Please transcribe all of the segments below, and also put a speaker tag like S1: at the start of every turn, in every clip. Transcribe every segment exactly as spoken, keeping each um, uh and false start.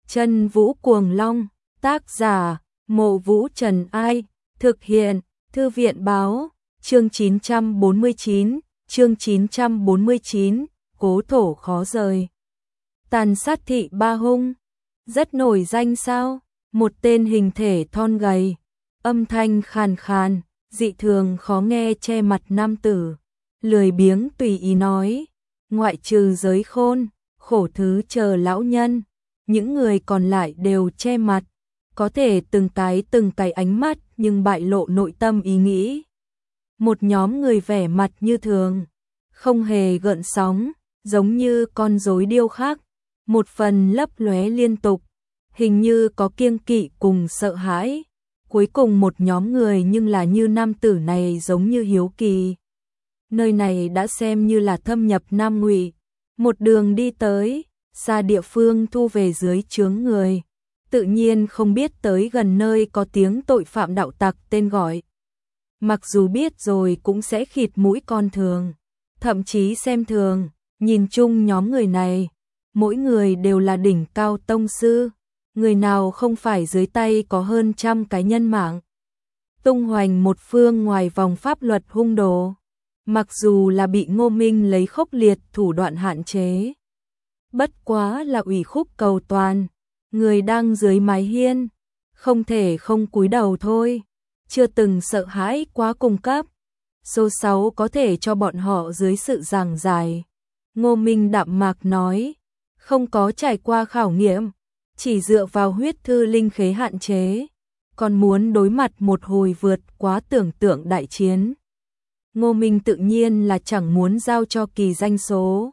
S1: Chân Vũ Cuồng Long, tác giả, Mộ Vũ Trần Ai, thực hiện, Thư viện báo, chương chín trăm bốn mươi chín, chương chín trăm bốn mươi chín, cố thổ khó rời. Tàn sát thị ba hung, rất nổi danh sao? Một tên hình thể thon gầy, âm thanh khàn khàn, dị thường khó nghe che mặt nam tử, lười biếng tùy ý nói, ngoại trừ Giới Khôn, Khổ Thứ chờ lão nhân, những người còn lại đều che mặt, có thể từng cái từng cái ánh mắt nhưng bại lộ nội tâm ý nghĩ. Một nhóm người vẻ mặt như thường, không hề gợn sóng, giống như con rối điêu khắc, một phần lấp lóe liên tục, hình như có kiêng kỵ cùng sợ hãi. Cuối cùng một nhóm người nhưng là như nam tử này giống như hiếu kỳ. Nơi này đã xem như là thâm nhập Nam Ngụy, một đường đi tới, xa địa phương thu về dưới trướng người. Tự nhiên không biết tới gần nơi có tiếng tội phạm đạo tặc tên gọi. Mặc dù biết rồi cũng sẽ khịt mũi con thường, thậm chí xem thường, nhìn chung nhóm người này, mỗi người đều là đỉnh cao tông sư, người nào không phải dưới tay có hơn trăm cái nhân mạng. Tung hoành một phương ngoài vòng pháp luật hung đồ, mặc dù là bị Ngô Minh lấy khốc liệt thủ đoạn hạn chế. Bất quá là ủy khúc cầu toàn, người đang dưới mái hiên, không thể không cúi đầu thôi, chưa từng sợ hãi quá cung cấp. Số sáu có thể cho bọn họ dưới sự giảng giải. Ngô Minh đạm mạc nói, không có trải qua khảo nghiệm, chỉ dựa vào huyết thư linh khế hạn chế, còn muốn đối mặt một hồi vượt quá tưởng tượng đại chiến. Ngô Minh tự nhiên là chẳng muốn giao cho kỳ danh số.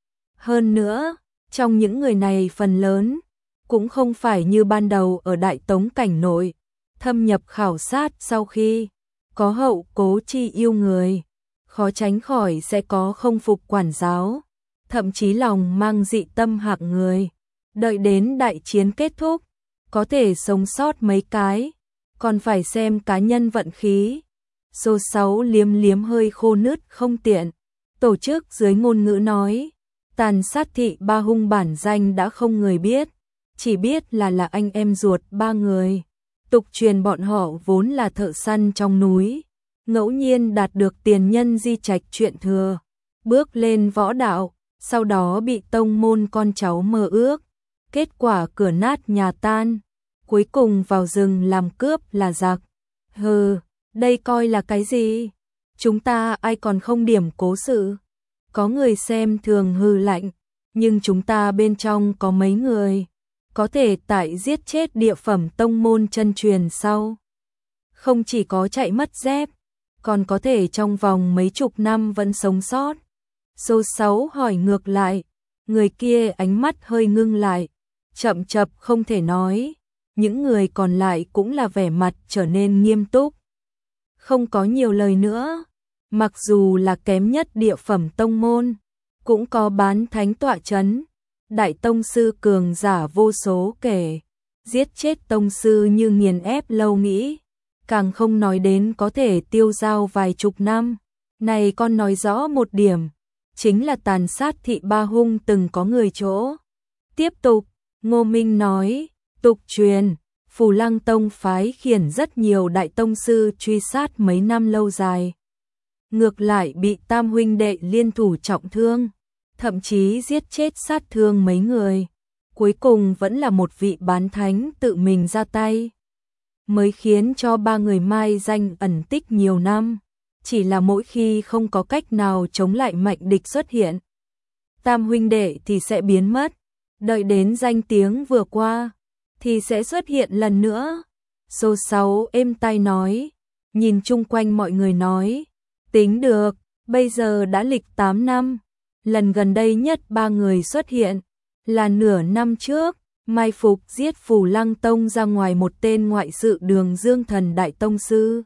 S1: Hơn nữa, trong những người này phần lớn, cũng không phải như ban đầu ở Đại Tống cảnh nội, thâm nhập khảo sát sau khi có hậu cố chi yêu người, khó tránh khỏi sẽ có không phục quản giáo, thậm chí lòng mang dị tâm hạng người. Đợi đến đại chiến kết thúc, có thể sống sót mấy cái, còn phải xem cá nhân vận khí. Số sáu liếm liếm hơi khô nứt không tiện, tổ chức dưới ngôn ngữ nói, tàn sát thị ba hung bản danh đã không người biết, chỉ biết là là anh em ruột ba người. Tục truyền bọn họ vốn là thợ săn trong núi, ngẫu nhiên đạt được tiền nhân di trạch chuyện thừa, bước lên võ đạo, sau đó bị tông môn con cháu mơ ước, kết quả cửa nát nhà tan, cuối cùng vào rừng làm cướp là giặc. Hừ, đây coi là cái gì? Chúng ta ai còn không điểm cố sự? Có người xem thường hừ lạnh, nhưng chúng ta bên trong có mấy người có thể tại giết chết địa phẩm tông môn chân truyền sau. Không chỉ có chạy mất dép, còn có thể trong vòng mấy chục năm vẫn sống sót. Số sáu hỏi ngược lại, người kia ánh mắt hơi ngưng lại, chậm chập không thể nói, những người còn lại cũng là vẻ mặt trở nên nghiêm túc. Không có nhiều lời nữa, mặc dù là kém nhất địa phẩm tông môn, cũng có bán thánh tọa chấn, đại tông sư cường giả vô số kể, giết chết tông sư như nghiền ép lâu nghĩ, càng không nói đến có thể tiêu dao vài chục năm. Này con nói rõ một điểm, chính là tàn sát thị ba hung từng có người chỗ. Tiếp tục, Ngô Minh nói, tục truyền, Phù Lăng Tông phái khiển rất nhiều đại tông sư truy sát mấy năm lâu dài. Ngược lại bị tam huynh đệ liên thủ trọng thương, thậm chí giết chết sát thương mấy người. Cuối cùng vẫn là một vị bán thánh tự mình ra tay, mới khiến cho ba người mai danh ẩn tích nhiều năm. Chỉ là mỗi khi không có cách nào chống lại mạnh địch xuất hiện, tam huynh đệ thì sẽ biến mất, đợi đến danh tiếng vừa qua thì sẽ xuất hiện lần nữa. Số sáu êm tai nói, nhìn chung quanh mọi người nói, tính được, bây giờ đã lịch tám năm, lần gần đây nhất ba người xuất hiện là nửa năm trước, mai phục giết Phù Lăng Tông ra ngoài một tên ngoại sự Đường Dương Thần đại tông sư.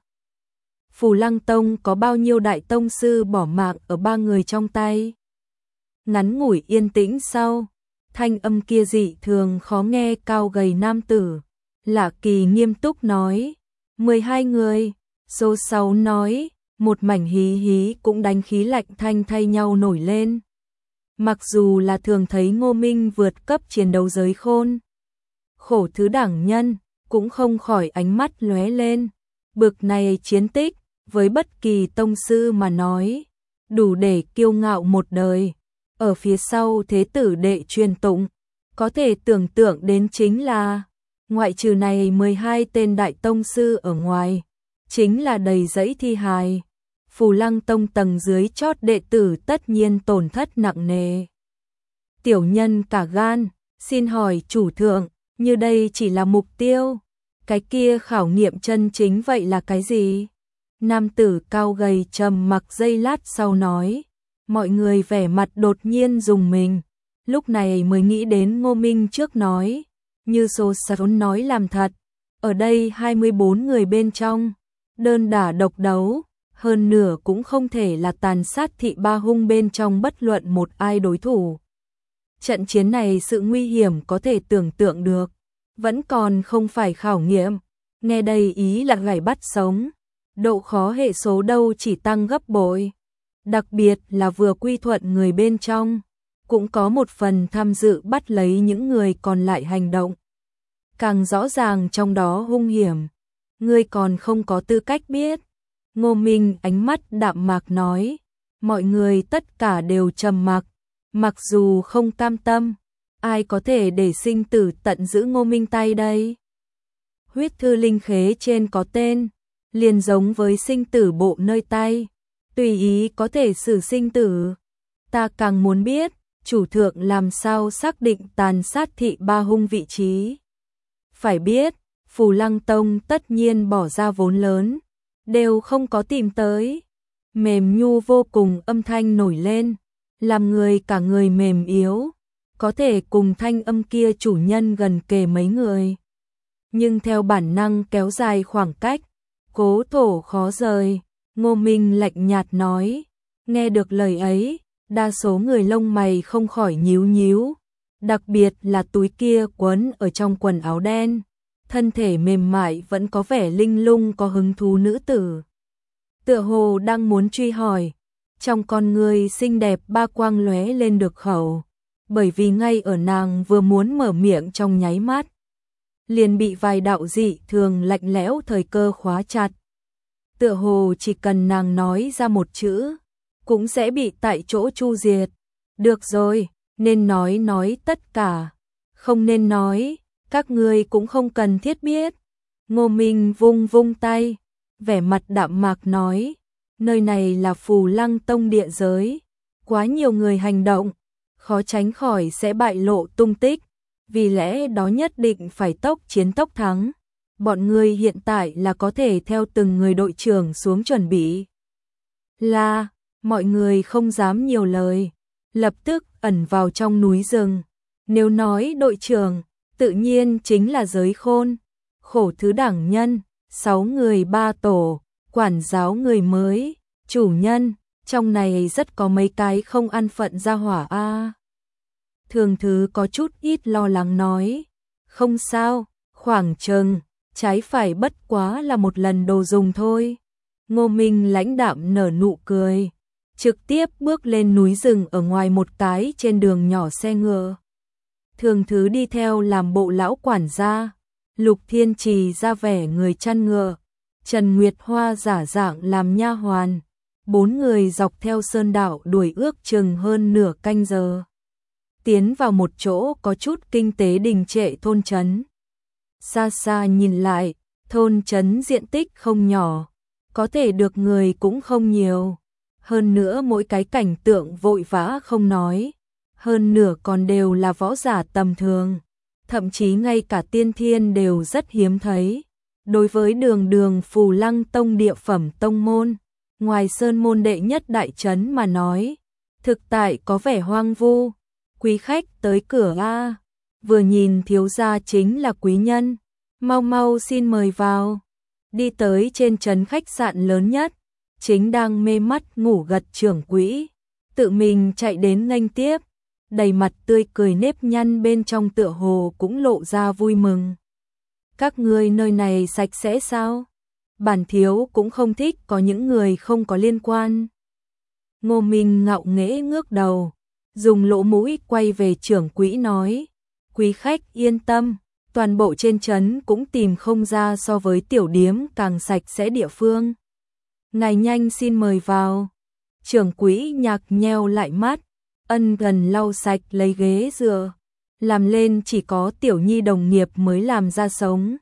S1: Phù Lăng Tông có bao nhiêu đại tông sư bỏ mạng ở ba người trong tay? Ngắn ngủi yên tĩnh sau, thanh âm kia dị thường khó nghe cao gầy nam tử, Lạ Kỳ nghiêm túc nói, mười hai người. Số sáu nói, một mảnh hí hí cũng đánh khí lạnh thanh thay nhau nổi lên. Mặc dù là thường thấy Ngô Minh vượt cấp chiến đấu Giới Khôn, Khổ thứ đảng nhân cũng không khỏi ánh mắt lóe lên. Bực này chiến tích, với bất kỳ tông sư mà nói, đủ để kiêu ngạo một đời. Ở phía sau thế tử đệ truyền tụng, có thể tưởng tượng đến chính là, ngoại trừ này mười hai tên đại tông sư ở ngoài, chính là đầy dẫy thi hài. Phù Lăng Tông tầng dưới chót đệ tử tất nhiên tổn thất nặng nề. Tiểu nhân cả gan, xin hỏi chủ thượng, như đây chỉ là mục tiêu, cái kia khảo nghiệm chân chính vậy là cái gì? Nam tử cao gầy trầm mặc giây lát sau nói, mọi người vẻ mặt đột nhiên rùng mình, lúc này mới nghĩ đến Ngô Minh trước nói, như số sáu nói làm thật, ở đây hai mươi bốn người bên trong, đơn đả độc đấu, hơn nửa cũng không thể là tàn sát thị ba hung bên trong bất luận một ai đối thủ. Trận chiến này sự nguy hiểm có thể tưởng tượng được, vẫn còn không phải khảo nghiệm, nghe đây ý là gảy bắt sống, độ khó hệ số đâu chỉ tăng gấp bội, đặc biệt là vừa quy thuận người bên trong, cũng có một phần tham dự bắt lấy những người còn lại hành động. Càng rõ ràng trong đó hung hiểm, ngươi còn không có tư cách biết. Ngô Minh ánh mắt đạm mạc nói, mọi người tất cả đều trầm mặc, mặc dù không cam tâm, ai có thể để sinh tử tận giữ Ngô Minh tay đây? Huyết thư linh khế trên có tên, liền giống với sinh tử bộ nơi tay, tùy ý có thể xử sinh tử. Ta càng muốn biết, chủ thượng làm sao xác định tàn sát thị ba hung vị trí. Phải biết, Phù Lăng Tông tất nhiên bỏ ra vốn lớn, đều không có tìm tới. Mềm nhu vô cùng âm thanh nổi lên, làm người cả người mềm yếu, có thể cùng thanh âm kia chủ nhân gần kề mấy người. Nhưng theo bản năng kéo dài khoảng cách, cố thổ khó rời, Ngô Minh lạnh nhạt nói, nghe được lời ấy, đa số người lông mày không khỏi nhíu nhíu, đặc biệt là túi kia quấn ở trong quần áo đen, thân thể mềm mại vẫn có vẻ linh lung có hứng thú nữ tử. Tựa hồ đang muốn truy hỏi, trong con người xinh đẹp ba quang lóe lên được khẩu, bởi vì ngay ở nàng vừa muốn mở miệng trong nháy mắt, liền bị vài đạo dị thường lạnh lẽo thời cơ khóa chặt. Tựa hồ chỉ cần nàng nói ra một chữ, cũng sẽ bị tại chỗ chu diệt. Được rồi, nên nói nói tất cả, không nên nói, các ngươi cũng không cần thiết biết. Ngô Minh vung vung tay, vẻ mặt đạm mạc nói, nơi này là Phù Lăng Tông địa giới, quá nhiều người hành động, khó tránh khỏi sẽ bại lộ tung tích, vì lẽ đó nhất định phải tốc chiến tốc thắng. Bọn ngươi hiện tại là có thể theo từng người đội trưởng xuống chuẩn bị. Là, mọi người không dám nhiều lời, lập tức ẩn vào trong núi rừng. Nếu nói đội trưởng, tự nhiên chính là Giới Khôn, Khổ thứ đảng nhân, sáu người ba tổ, quản giáo người mới, chủ nhân, trong này rất có mấy cái không ăn phận ra hỏa a. À. Thường Thứ có chút ít lo lắng nói, không sao, khoảng chừng, trái phải bất quá là một lần đồ dùng thôi. Ngô Minh lãnh đạm nở nụ cười, trực tiếp bước lên núi rừng ở ngoài một cái trên đường nhỏ xe ngựa. Thường Thứ đi theo làm bộ lão quản gia, Lục Thiên Trì ra vẻ người chăn ngựa, Trần Nguyệt Hoa giả dạng làm nha hoàn, bốn người dọc theo sơn đạo đuổi ước chừng hơn nửa canh giờ. Tiến vào một chỗ có chút kinh tế đình trệ thôn trấn. Xa xa nhìn lại, thôn trấn diện tích không nhỏ, có thể được người cũng không nhiều. Hơn nữa mỗi cái cảnh tượng vội vã không nói, hơn nửa còn đều là võ giả tầm thường, thậm chí ngay cả tiên thiên đều rất hiếm thấy. Đối với đường đường Phù Lăng Tông địa phẩm tông môn, ngoài sơn môn đệ nhất đại trấn mà nói, thực tại có vẻ hoang vu. Quý khách tới cửa a, vừa nhìn thiếu gia chính là quý nhân, mau mau xin mời vào. Đi tới trên trấn khách sạn lớn nhất, chính đang mê mắt ngủ gật trưởng quỹ, tự mình chạy đến nghênh tiếp, đầy mặt tươi cười nếp nhăn bên trong tựa hồ cũng lộ ra vui mừng. Các ngươi nơi này sạch sẽ sao? Bản thiếu cũng không thích có những người không có liên quan. Ngô Minh ngạo nghễ ngước đầu, dùng lỗ mũi quay về trưởng quỹ nói, quý khách yên tâm, toàn bộ trên trấn cũng tìm không ra so với tiểu điếm càng sạch sẽ địa phương. Ngài nhanh xin mời vào. Trưởng quỹ Nhạc nheo lại mắt, ân cần lau sạch lấy ghế dựa, làm lên chỉ có Tiểu Nhi đồng nghiệp mới làm ra sống.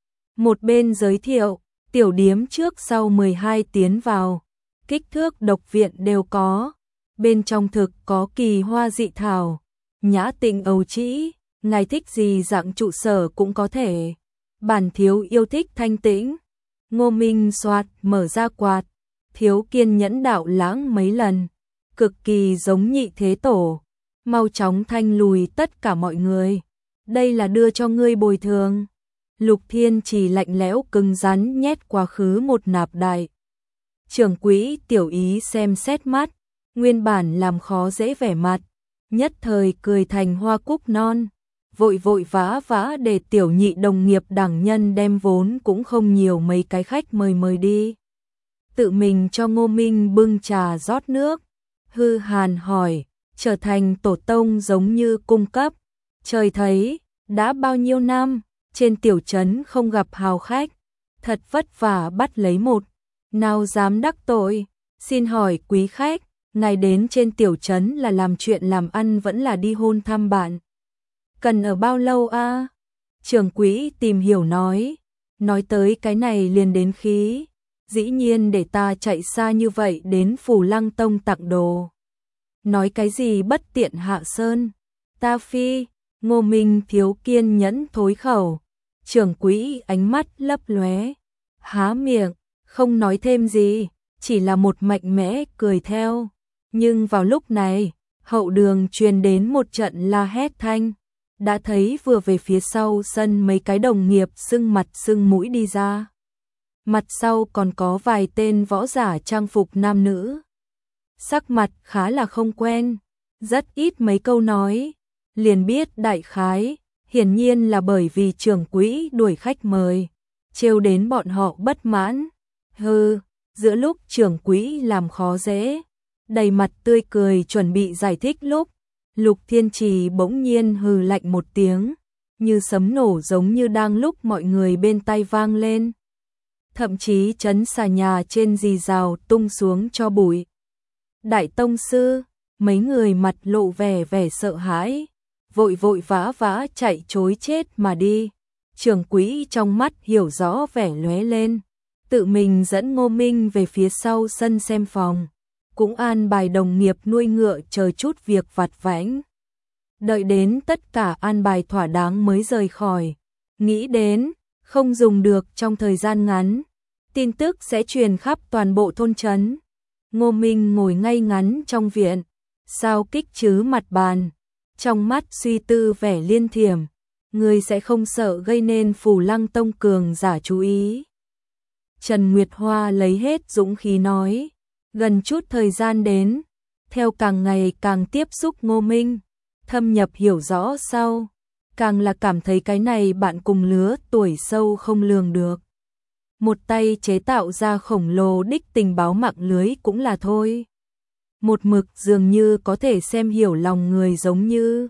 S1: Một bên giới thiệu, tiểu điếm trước sau mười hai tiến vào, kích thước độc viện đều có, bên trong thực có kỳ hoa dị thảo, nhã tịnh ầu trĩ, ngài thích gì dạng trụ sở cũng có thể. Bản thiếu yêu thích thanh tĩnh. Ngô Minh soạt mở ra quạt, thiếu kiên nhẫn đạo lãng mấy lần, cực kỳ giống Nhị Thế Tổ, mau chóng thanh lùi tất cả mọi người. Đây là đưa cho ngươi bồi thường. Lục Thiên chỉ lạnh lẽo cứng rắn nhét quá khứ một nạp đại. Trưởng quỹ Tiểu Ý xem xét mắt, nguyên bản làm khó dễ vẻ mặt, nhất thời cười thành hoa cúc non, vội vội vã vã để Tiểu Nhị đồng nghiệp đẳng nhân đem vốn cũng không nhiều mấy cái khách mời mời đi. Tự mình cho Ngô Minh bưng trà rót nước, hư hàn hỏi, trở thành tổ tông giống như cung cấp. Trời thấy, đã bao nhiêu năm, trên tiểu trấn không gặp hào khách, thật vất vả bắt lấy một, nào dám đắc tội. Xin hỏi quý khách, ngài đến trên tiểu trấn là làm chuyện làm ăn vẫn là đi hôn thăm bạn? Cần ở bao lâu a? À? Trưởng quỹ tìm hiểu nói, nói tới cái này liền đến khí, dĩ nhiên để ta chạy xa như vậy đến Phù Lăng Tông tặng đồ. Nói cái gì bất tiện hạ sơn, ta phi. Ngô Minh thiếu kiên nhẫn thối khẩu, trưởng quỹ ánh mắt lấp lóe, há miệng, không nói thêm gì, chỉ là một mạnh mẽ cười theo. Nhưng vào lúc này, hậu đường truyền đến một trận la hét thanh, đã thấy vừa về phía sau sân mấy cái đồng nghiệp sưng mặt sưng mũi đi ra. Mặt sau còn có vài tên võ giả trang phục nam nữ. Sắc mặt khá là không quen, rất ít mấy câu nói, liền biết đại khái, hiển nhiên là bởi vì trưởng quỹ đuổi khách mời, trêu đến bọn họ bất mãn. Hừ, giữa lúc trưởng quỹ làm khó dễ, đầy mặt tươi cười chuẩn bị giải thích lúc, Lục Thiên Trì bỗng nhiên hừ lạnh một tiếng, như sấm nổ giống như đang lúc mọi người bên tai vang lên. Thậm chí chấn xà nhà trên rì rào tung xuống cho bụi. Đại tông sư, mấy người mặt lộ vẻ vẻ sợ hãi, vội vội vã vã chạy trối chết mà đi. Trưởng quỹ trong mắt hiểu rõ vẻ lóe lên, tự mình dẫn Ngô Minh về phía sau sân xem phòng, cũng an bài đồng nghiệp nuôi ngựa chờ chút việc vặt vãnh. Đợi đến tất cả an bài thỏa đáng mới rời khỏi, nghĩ đến không dùng được trong thời gian ngắn, tin tức sẽ truyền khắp toàn bộ thôn trấn. Ngô Minh ngồi ngay ngắn trong viện, sao kích chứ mặt bàn, trong mắt suy tư vẻ liên thiểm, người sẽ không sợ gây nên Phù Lăng Tông cường giả chú ý. Trần Nguyệt Hoa lấy hết dũng khí nói, gần chút thời gian đến, theo càng ngày càng tiếp xúc Ngô Minh, thâm nhập hiểu rõ sau, càng là cảm thấy cái này bạn cùng lứa tuổi sâu không lường được. Một tay chế tạo ra khổng lồ đích tình báo mạng lưới cũng là thôi. Một mực dường như có thể xem hiểu lòng người giống như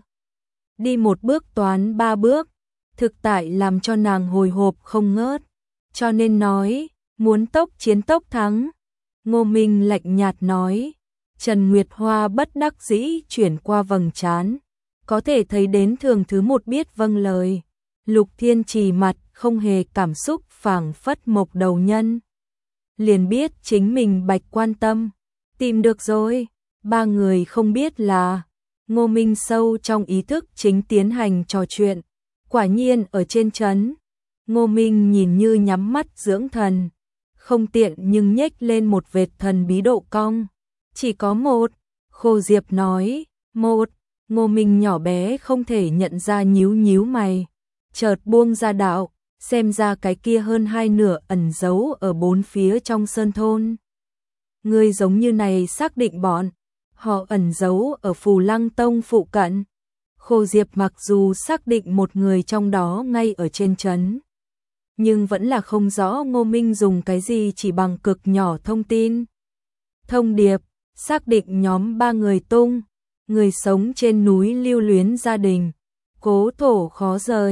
S1: đi một bước toán ba bước, thực tại làm cho nàng hồi hộp không ngớt. Cho nên nói, muốn tốc chiến tốc thắng. Ngô Minh lạnh nhạt nói. Trần Nguyệt Hoa bất đắc dĩ chuyển qua vầng trán, có thể thấy đến thường thứ một biết vâng lời. Lục Thiên Trì mặt không hề cảm xúc phảng phất mộc đầu nhân. Liền biết chính mình bạch quan tâm. Tìm được rồi, ba người không biết là Ngô Minh sâu trong ý thức chính tiến hành trò chuyện. Quả nhiên ở trên trấn, Ngô Minh nhìn như nhắm mắt dưỡng thần, không tiện nhưng nhếch lên một vệt thần bí độ cong. Chỉ có một, Khô Diệp nói, một, Ngô Minh nhỏ bé không thể nhận ra nhíu nhíu mày, chợt buông ra đạo, xem ra cái kia hơn hai nửa ẩn giấu ở bốn phía trong sơn thôn. Người giống như này xác định bọn họ ẩn giấu ở Phù Lăng Tông phụ cận. Khô Diệp mặc dù xác định một người trong đó ngay ở trên trấn, nhưng vẫn là không rõ Ngô Minh dùng cái gì chỉ bằng cực nhỏ thông tin. Thông điệp, xác định nhóm ba người tung, người sống trên núi lưu luyến gia đình, cố thổ khó rời,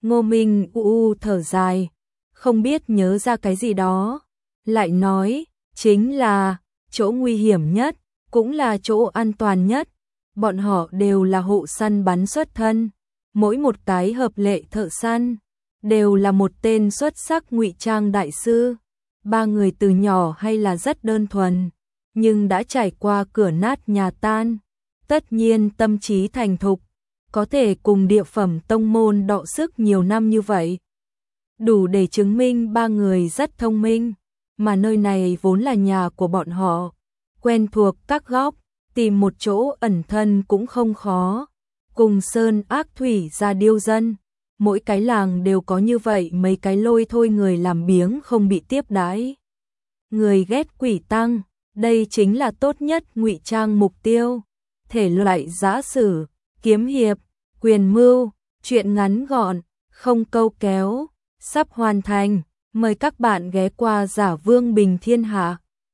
S1: Ngô Minh u u thở dài, không biết nhớ ra cái gì đó, lại nói, chính là chỗ nguy hiểm nhất, cũng là chỗ an toàn nhất. Bọn họ đều là hộ săn bắn xuất thân, mỗi một cái hợp lệ thợ săn đều là một tên xuất sắc ngụy trang đại sư. Ba người từ nhỏ hay là rất đơn thuần, nhưng đã trải qua cửa nát nhà tan, tất nhiên tâm trí thành thục, có thể cùng địa phẩm tông môn đọ sức nhiều năm như vậy, đủ để chứng minh ba người rất thông minh, mà nơi này vốn là nhà của bọn họ, quen thuộc các góc, tìm một chỗ ẩn thân cũng không khó. Cùng sơn ác thủy ra điêu dân, mỗi cái làng đều có như vậy mấy cái lôi thôi người làm biếng không bị tiếp đãi. Người ghét quỷ tăng, đây chính là tốt nhất ngụy trang mục tiêu. Thể loại giã sử, kiếm hiệp, quyền mưu, truyện ngắn gọn, không câu kéo, sắp hoàn thành. Mời các bạn ghé qua Giả Vương Bình Thiên Hạ.